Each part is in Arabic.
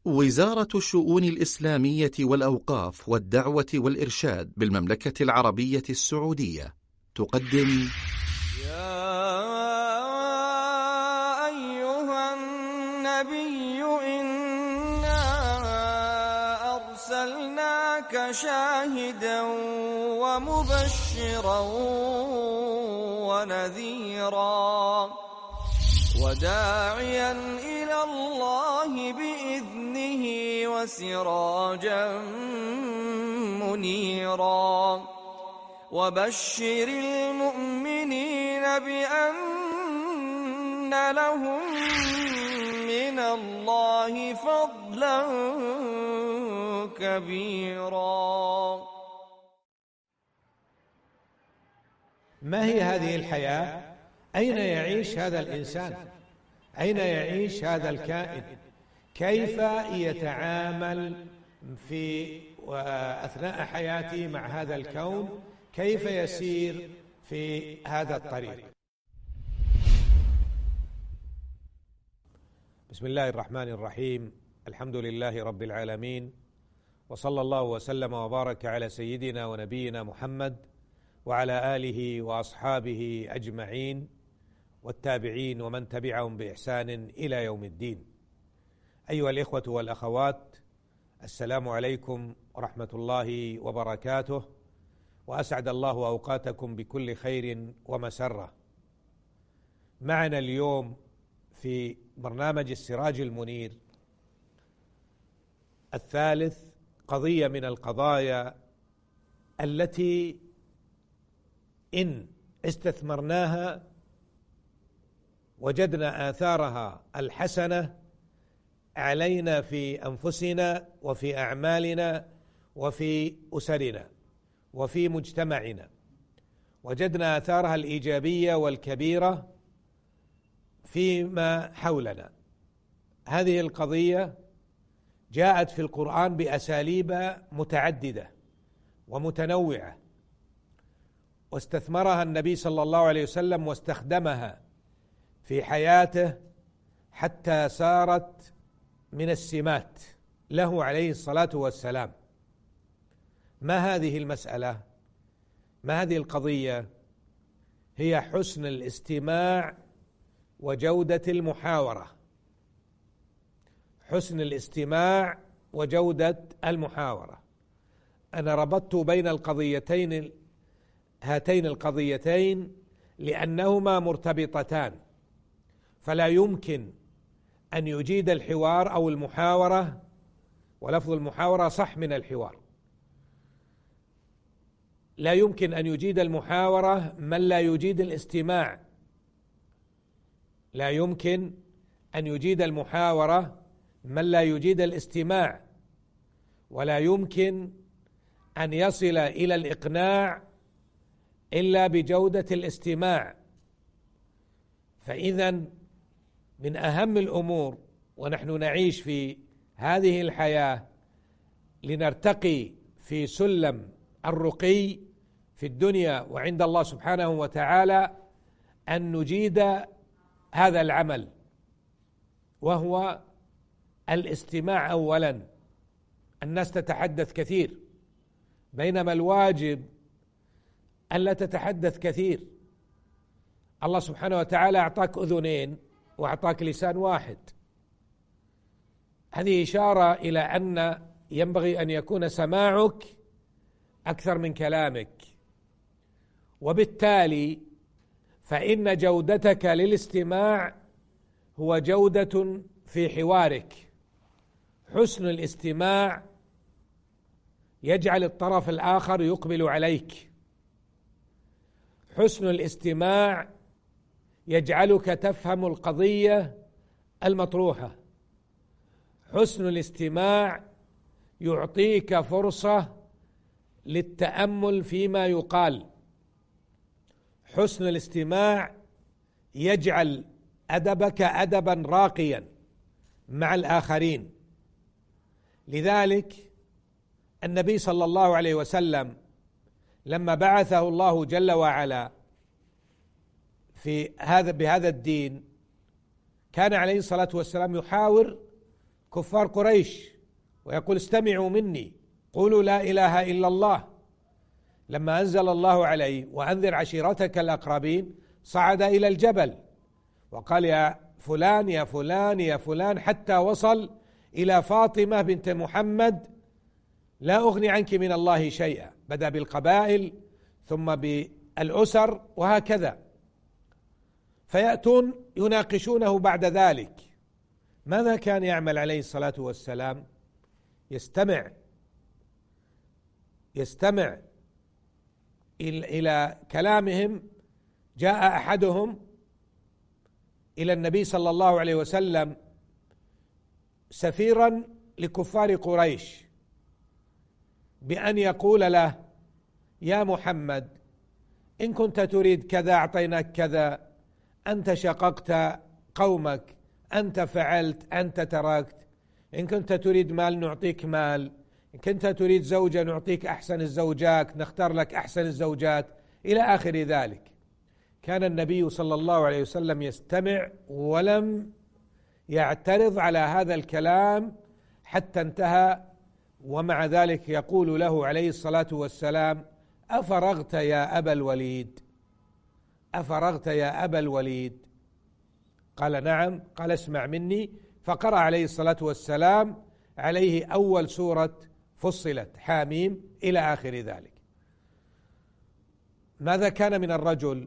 وزارة الشؤون الإسلامية والأوقاف والدعوة والإرشاد بالمملكة العربية السعودية تقدم يا أيها النبي إنا أرسلناك شاهدا ومبشرا ونذيرا وداعيا إلى الله بإذنه وسراجا منيرا وبشر المؤمنين بأن لهم من الله فضلا كبيرا. ما هي هذه الحياة؟ أين يعيش هذا الإنسان؟ أين يعيش هذا الكائن؟ كيف يتعامل في أثناء حياته مع هذا الكون؟ كيف يسير في هذا الطريق؟ بسم الله الرحمن الرحيم. الحمد لله رب العالمين، وصلى الله وسلم وبارك على سيدنا ونبينا محمد وعلى آله وأصحابه أجمعين والتابعين ومن تبعهم بإحسان إلى يوم الدين. أيها الإخوة والأخوات، السلام عليكم ورحمة الله وبركاته، وأسعد الله أوقاتكم بكل خير ومسرة. معنا اليوم في برنامج السراج المنير الثالث قضية من القضايا التي إن استثمرناها وجدنا آثارها الحسنة علينا في أنفسنا وفي أعمالنا وفي أسرنا وفي مجتمعنا، وجدنا آثارها الإيجابية والكبيرة فيما حولنا. هذه القضية جاءت في القرآن بأساليب متعددة ومتنوعة، واستثمرها النبي صلى الله عليه وسلم واستخدمها في حياته حتى صارت من السمات له عليه الصلاة والسلام. ما هذه المسألة؟ ما هذه القضية؟ هي حسن الاستماع وجودة المحاورة. حسن الاستماع وجودة المحاورة. أنا ربطت بين هاتين القضيتين لأنهما مرتبطتان، فلا يمكن أن يجيد الحوار أو المحاورة، ولفظ المحاورة صح من الحوار، لا يمكن أن يجيد المحاورة من لا يجيد الاستماع. لا يمكن أن يجيد المحاورة من لا يجيد الاستماع، ولا يمكن أن يصل إلى الإقناع إلا بجودة الاستماع. فإذا من أهم الأمور ونحن نعيش في هذه الحياة لنرتقي في سلم الرقي في الدنيا وعند الله سبحانه وتعالى أن نجيد هذا العمل، وهو الاستماع أولا. الناس تتحدث كثير، بينما الواجب ألا تتحدث كثير. الله سبحانه وتعالى أعطاك أذنين وأعطاك لسان واحد. هذه إشارة إلى أن ينبغي أن يكون سماعك أكثر من كلامك، وبالتالي فإن جودتك للاستماع هو جودة في حوارك. حسن الاستماع يجعل الطرف الآخر يقبل عليك. حسن الاستماع يجعلك تفهم القضية المطروحة. حسن الاستماع يعطيك فرصة للتأمل فيما يقال. حسن الاستماع يجعل أدبك أدبا راقيا مع الآخرين. لذلك النبي صلى الله عليه وسلم لما بعثه الله جل وعلا بهذا الدين كان عليه الصلاة والسلام يحاور كفار قريش ويقول استمعوا مني قولوا لا إله إلا الله. لما أنزل الله عليه وأنذر عشيرتك الأقربين صعد إلى الجبل وقال يا فلان يا فلان يا فلان، حتى وصل إلى فاطمة بنت محمد لا أغني عنك من الله شيئا. بدأ بالقبائل ثم بالأسر وهكذا، فيأتون يناقشونه بعد ذلك. ماذا كان يعمل عليه الصلاة والسلام؟ يستمع إلى كلامهم. جاء أحدهم إلى النبي صلى الله عليه وسلم سفيرا لكفار قريش بأن يقول له يا محمد إن كنت تريد كذا أعطيناك كذا، أنت شققت قومك، أنت فعلت، أنت تركت، إن كنت تريد مال نعطيك مال، إن كنت تريد زوجة نعطيك أحسن الزوجات، نختار لك أحسن الزوجات، إلى آخر ذلك. كان النبي صلى الله عليه وسلم يستمع ولم يعترض على هذا الكلام حتى انتهى، ومع ذلك يقول له عليه الصلاة والسلام أفرغت يا أبا الوليد؟ أفرغت يا أبا الوليد؟ قال نعم. قال اسمع مني، فقرأ عليه الصلاة والسلام عليه أول سورة فصلت حاميم إلى آخر ذلك. ماذا كان من الرجل؟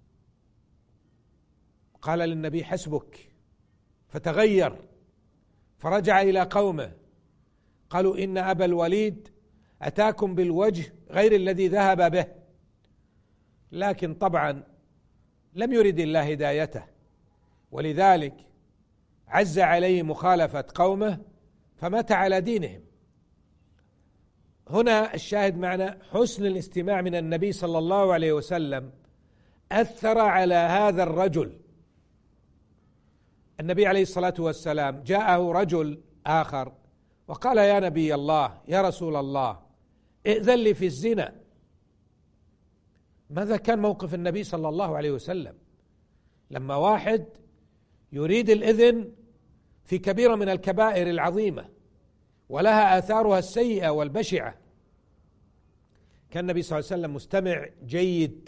قال للنبي حسبك، فتغير فرجع إلى قومه قالوا إن أبا الوليد أتاكم بالوجه غير الذي ذهب به، لكن طبعا لم يرد الله هدايته، ولذلك عز عليه مخالفة قومه فمات على دينهم. هنا الشاهد معنا حسن الاستماع من النبي صلى الله عليه وسلم أثر على هذا الرجل. النبي عليه الصلاة والسلام جاءه رجل آخر وقال يا نبي الله يا رسول الله ائذن لي في الزنا. ماذا كان موقف النبي صلى الله عليه وسلم لما واحد يريد الإذن في كبيرة من الكبائر العظيمة ولها آثارها السيئة والبشعة؟ كان النبي صلى الله عليه وسلم مستمع جيد.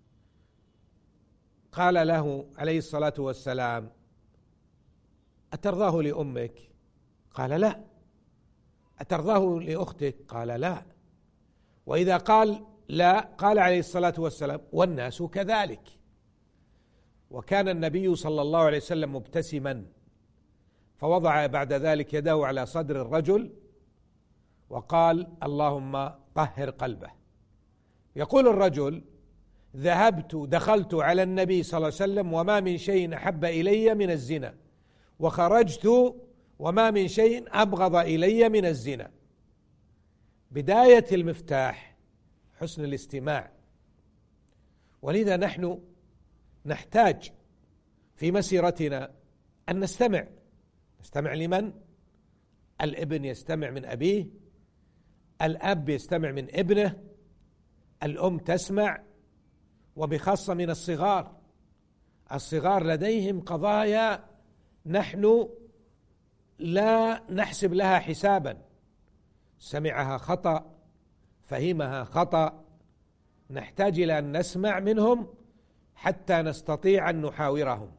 قال له عليه الصلاة والسلام أترضاه لأمك؟ قال لا. أترضاه لأختك؟ قال لا. وإذا قال لا قال عليه الصلاة والسلام والناس كذلك. وكان النبي صلى الله عليه وسلم مبتسما، فوضع بعد ذلك يده على صدر الرجل وقال اللهم طهر قلبه. يقول الرجل دخلت على النبي صلى الله عليه وسلم وما من شيء أحب إلي من الزنا، وخرجت وما من شيء أبغض إلي من الزنا. بداية المفتاح حسن الاستماع. ولذا نحن نحتاج في مسيرتنا أن نستمع لمن؟ الابن يستمع من أبيه، الأب يستمع من ابنه، الأم تسمع، وبخاصة من الصغار لديهم قضايا نحن لا نحسب لها حسابا، سمعها خطأ، فهمها خطأ، نحتاج إلى أن نسمع منهم حتى نستطيع أن نحاورهم.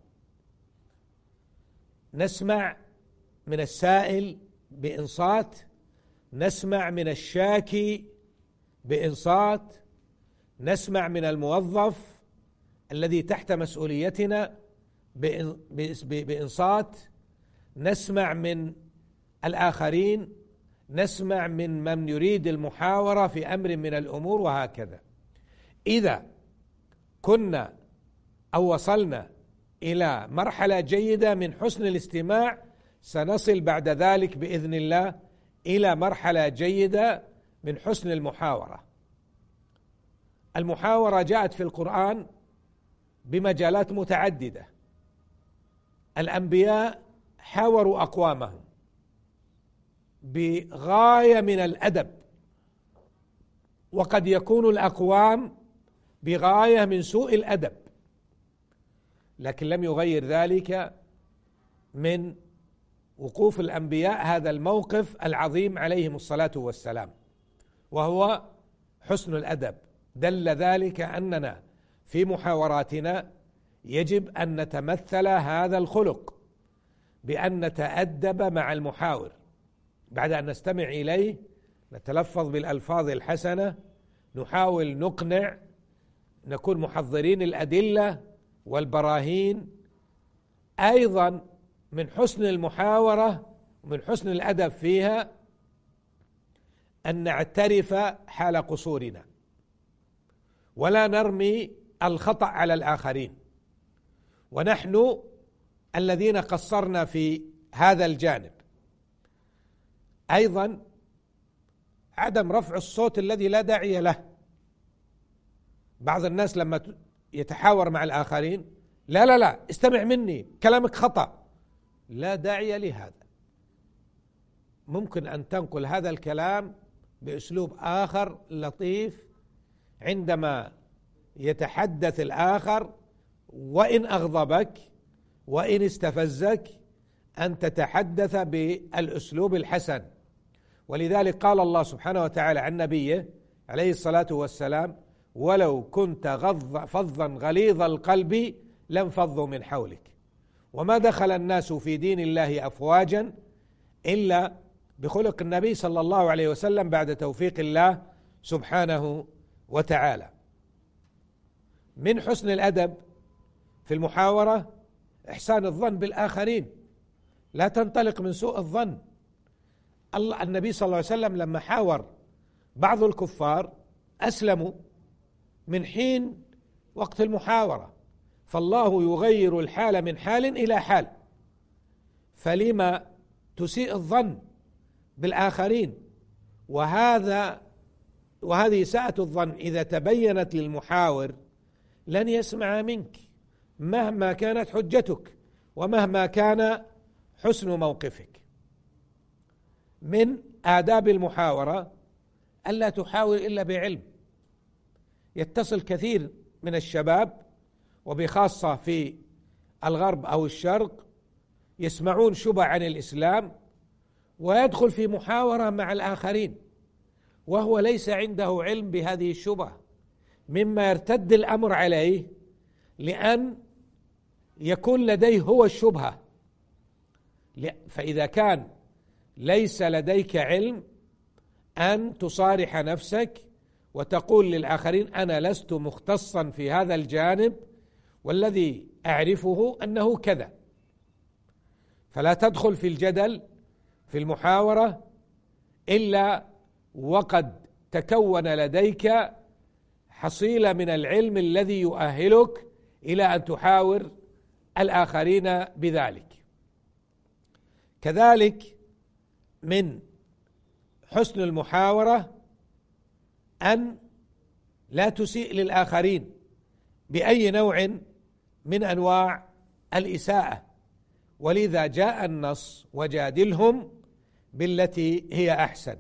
نسمع من السائل بإنصات، نسمع من الشاكي بإنصات، نسمع من الموظف الذي تحت مسؤوليتنا بإنصات، نسمع من الآخرين، نسمع من يريد المحاورة في أمر من الأمور، وهكذا. إذا كنا أو وصلنا إلى مرحلة جيدة من حسن الاستماع سنصل بعد ذلك بإذن الله إلى مرحلة جيدة من حسن المحاورة. المحاورة جاءت في القرآن بمجالات متعددة. الأنبياء حاوروا أقوامهم بغاية من الأدب، وقد يكون الأقوام بغاية من سوء الأدب، لكن لم يغير ذلك من وقوف الأنبياء هذا الموقف العظيم عليهم الصلاة والسلام، وهو حسن الأدب. دل ذلك أننا في محاوراتنا يجب أن نتمثل هذا الخلق بأن نتأدب مع المحاور، بعد أن نستمع إليه نتلفظ بالألفاظ الحسنة، نحاول نقنع، نكون محضرين الأدلة والبراهين. أيضا من حسن المحاورة ومن حسن الأدب فيها أن نعترف حال قصورنا ولا نرمي الخطأ على الآخرين، ونحن الذين قصرنا في هذا الجانب. أيضا عدم رفع الصوت الذي لا داعي له. بعض الناس لما يتحاور مع الآخرين لا استمع مني، كلامك خطأ، لا داعي لهذا. ممكن أن تنقل هذا الكلام بأسلوب آخر لطيف عندما يتحدث الآخر، وإن أغضبك وإن استفزك أن تتحدث بالأسلوب الحسن. ولذلك قال الله سبحانه وتعالى عن نبيه عليه الصلاة والسلام: ولو كنت فظا غليظ القلب لانفضوا من حولك. وما دخل الناس في دين الله أفواجا إلا بخلق النبي صلى الله عليه وسلم بعد توفيق الله سبحانه وتعالى. من حسن الأدب في المحاورة إحسان الظن بالآخرين، لا تنطلق من سوء الظن. النبي صلى الله عليه وسلم لما حاور بعض الكفار أسلموا من حين وقت المحاورة، فالله يغير الحال من حال إلى حال، فلما تسيء الظن بالآخرين؟ وهذه ساءة الظن إذا تبينت للمحاور لن يسمع منك مهما كانت حجتك ومهما كان حسن موقفك. من آداب المحاورة ألا تحاور إلا بعلم. يتصل كثير من الشباب وبخاصة في الغرب أو الشرق يسمعون شبهة عن الإسلام ويدخل في محاورة مع الآخرين وهو ليس عنده علم بهذه الشبهة، مما يرتد الأمر عليه لأن يكون لديه هو الشبهة. فإذا كان ليس لديك علم أن تصارح نفسك وتقول للآخرين أنا لست مختصا في هذا الجانب والذي أعرفه أنه كذا، فلا تدخل في الجدل في المحاورة إلا وقد تكون لديك حصيلة من العلم الذي يؤهلك إلى أن تحاور الآخرين بذلك. كذلك من حسن المحاورة أن لا تسيء للآخرين بأي نوع من أنواع الإساءة، ولذا جاء النص وجادلهم بالتي هي أحسن.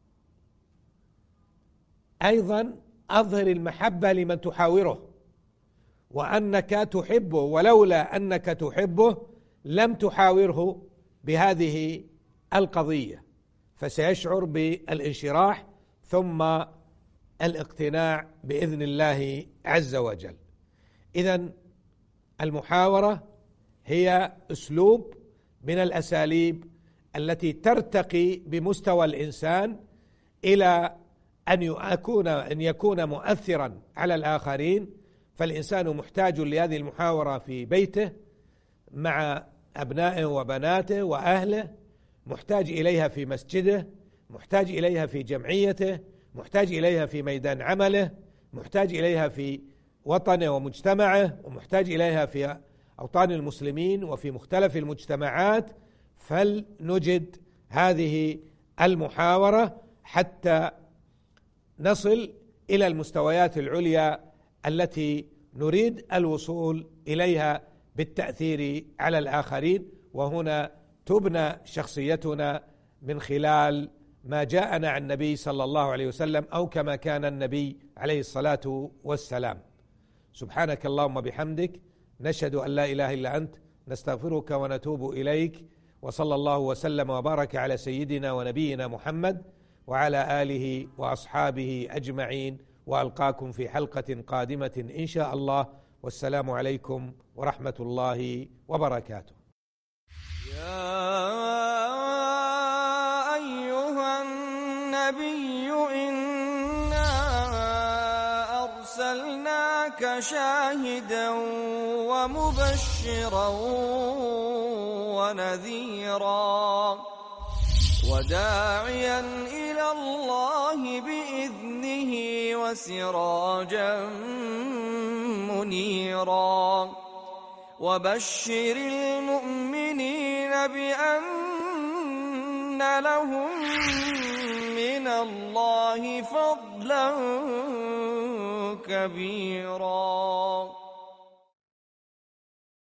أيضا أظهر المحبة لمن تحاوره وأنك تحبه، ولولا أنك تحبه لم تحاوره بهذه القضية، فسيشعر بالانشراح ثم الاقتناع بإذن الله عز وجل. إذن المحاورة هي أسلوب من الأساليب التي ترتقي بمستوى الإنسان إلى أن يكون مؤثرا على الآخرين. فالإنسان محتاج لهذه المحاورة في بيته مع أبنائه وبناته وأهله، محتاج إليها في مسجده، محتاج إليها في جمعيته، محتاج إليها في ميدان عمله، محتاج إليها في وطنه ومجتمعه، ومحتاج إليها في أوطان المسلمين وفي مختلف المجتمعات. فلنجد هذه المحاورة حتى نصل إلى المستويات العليا التي نريد الوصول إليها بالتأثير على الآخرين، وهنا تبنى شخصيتنا من خلال ما جاءنا عن النبي صلى الله عليه وسلم أو كما كان النبي عليه الصلاة والسلام. سبحانك اللهم بحمدك، نشهد أن لا إله إلا أنت، نستغفرك ونتوب إليك، وصلى الله وسلم وبارك على سيدنا ونبينا محمد وعلى آله وأصحابه أجمعين، وألقاكم في حلقة قادمة إن شاء الله، والسلام عليكم ورحمة الله وبركاته. يا أيها النبي إنا أرسلناك شاهدا ومبشرا ونذيرا وداعيا إلى الله بإذنه وسراجا منيرا، وبشر المؤمنين بأن لهم من الله فضلا كبيرا.